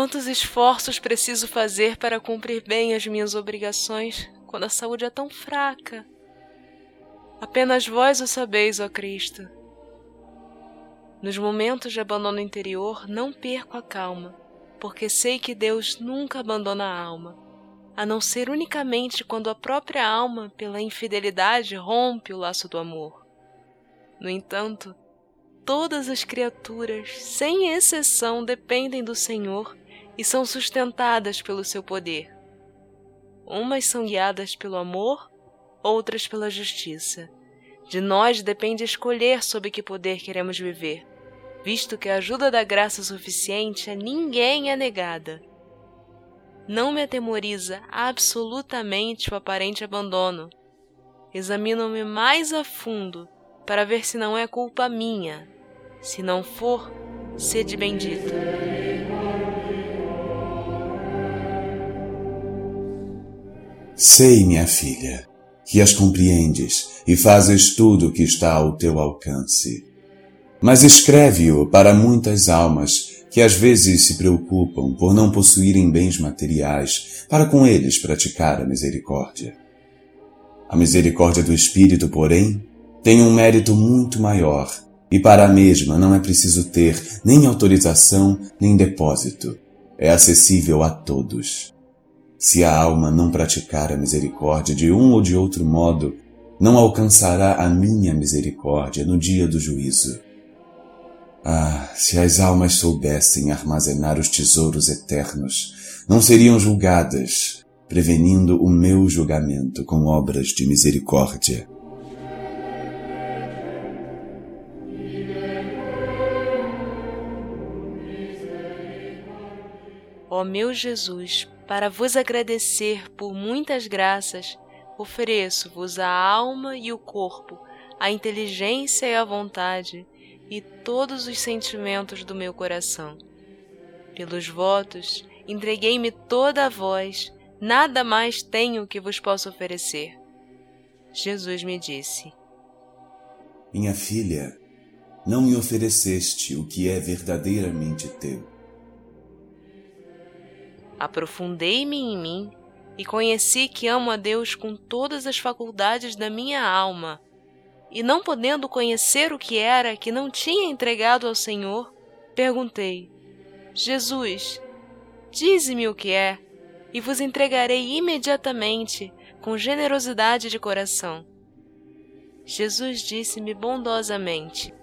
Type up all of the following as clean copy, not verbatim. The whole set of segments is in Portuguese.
Quantos esforços preciso fazer para cumprir bem as minhas obrigações quando a saúde é tão fraca? Apenas vós o sabeis, ó Cristo. Nos momentos de abandono interior, não perco a calma, porque sei que Deus nunca abandona a alma, a não ser unicamente quando a própria alma, pela infidelidade, rompe o laço do amor. No entanto, todas as criaturas, sem exceção, dependem do Senhor e são sustentadas pelo seu poder. Umas são guiadas pelo amor, outras pela justiça. De nós depende escolher sob que poder queremos viver, visto que a ajuda da graça suficiente a ninguém é negada. Não me atemoriza absolutamente o aparente abandono. Examino-me mais a fundo para ver se não é culpa minha. Se não for, sede bendito. Sei, minha filha, que as compreendes e fazes tudo o que está ao teu alcance. Mas escreve-o para muitas almas que às vezes se preocupam por não possuírem bens materiais para com eles praticar a misericórdia. A misericórdia do Espírito, porém, tem um mérito muito maior, e para a mesma não é preciso ter nem autorização nem depósito. É acessível a todos. Se a alma não praticar a misericórdia de um ou de outro modo, não alcançará a minha misericórdia no dia do juízo. Ah, se as almas soubessem armazenar os tesouros eternos, não seriam julgadas, prevenindo o meu julgamento com obras de misericórdia. Ó meu Jesus, para vos agradecer por muitas graças, ofereço-vos a alma e o corpo, a inteligência e a vontade, e todos os sentimentos do meu coração. Pelos votos, entreguei-me toda a vós, nada mais tenho que vos possa oferecer. Jesus me disse: Minha filha, não me ofereceste o que é verdadeiramente teu. Aprofundei-me em mim e conheci que amo a Deus com todas as faculdades da minha alma, e não podendo conhecer o que era que não tinha entregado ao Senhor, perguntei: Jesus, dize-me o que é, e vos entregarei imediatamente, com generosidade de coração. Jesus disse-me bondosamente: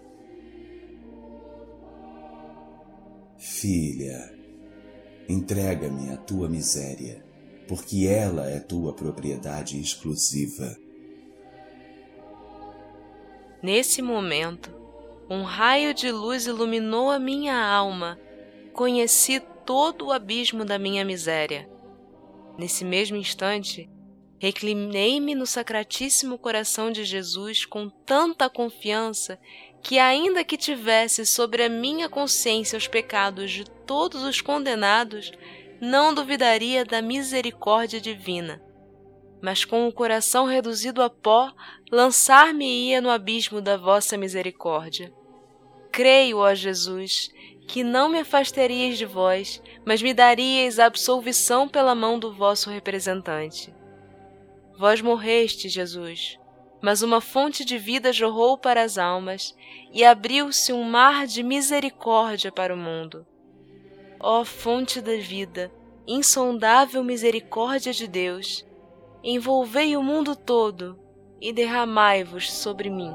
Filha, entrega-me a tua miséria, porque ela é tua propriedade exclusiva. Nesse momento, um raio de luz iluminou a minha alma. Conheci todo o abismo da minha miséria. Nesse mesmo instante, reclinei-me no sacratíssimo coração de Jesus com tanta confiança que, ainda que tivesse sobre a minha consciência os pecados de todos os condenados, não duvidaria da misericórdia divina. Mas com o coração reduzido a pó, lançar-me-ia no abismo da vossa misericórdia. Creio, ó Jesus, que não me afastaríeis de vós, mas me daríeis a absolvição pela mão do vosso representante. Vós morreste, Jesus, mas uma fonte de vida jorrou para as almas e abriu-se um mar de misericórdia para o mundo. Ó fonte da vida, insondável misericórdia de Deus, envolvei o mundo todo e derramai-vos sobre mim.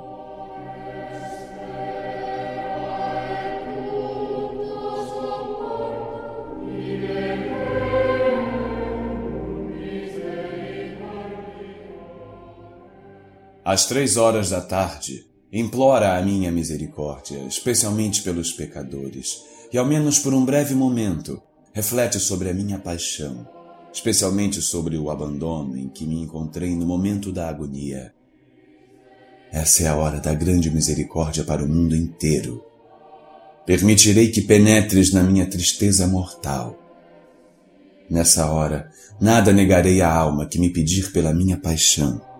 Às 3 horas da tarde, implora a minha misericórdia, especialmente pelos pecadores, e ao menos por um breve momento, reflete sobre a minha paixão, especialmente sobre o abandono em que me encontrei no momento da agonia. Essa é a hora da grande misericórdia para o mundo inteiro. Permitirei que penetres na minha tristeza mortal. Nessa hora, nada negarei à alma que me pedir pela minha paixão.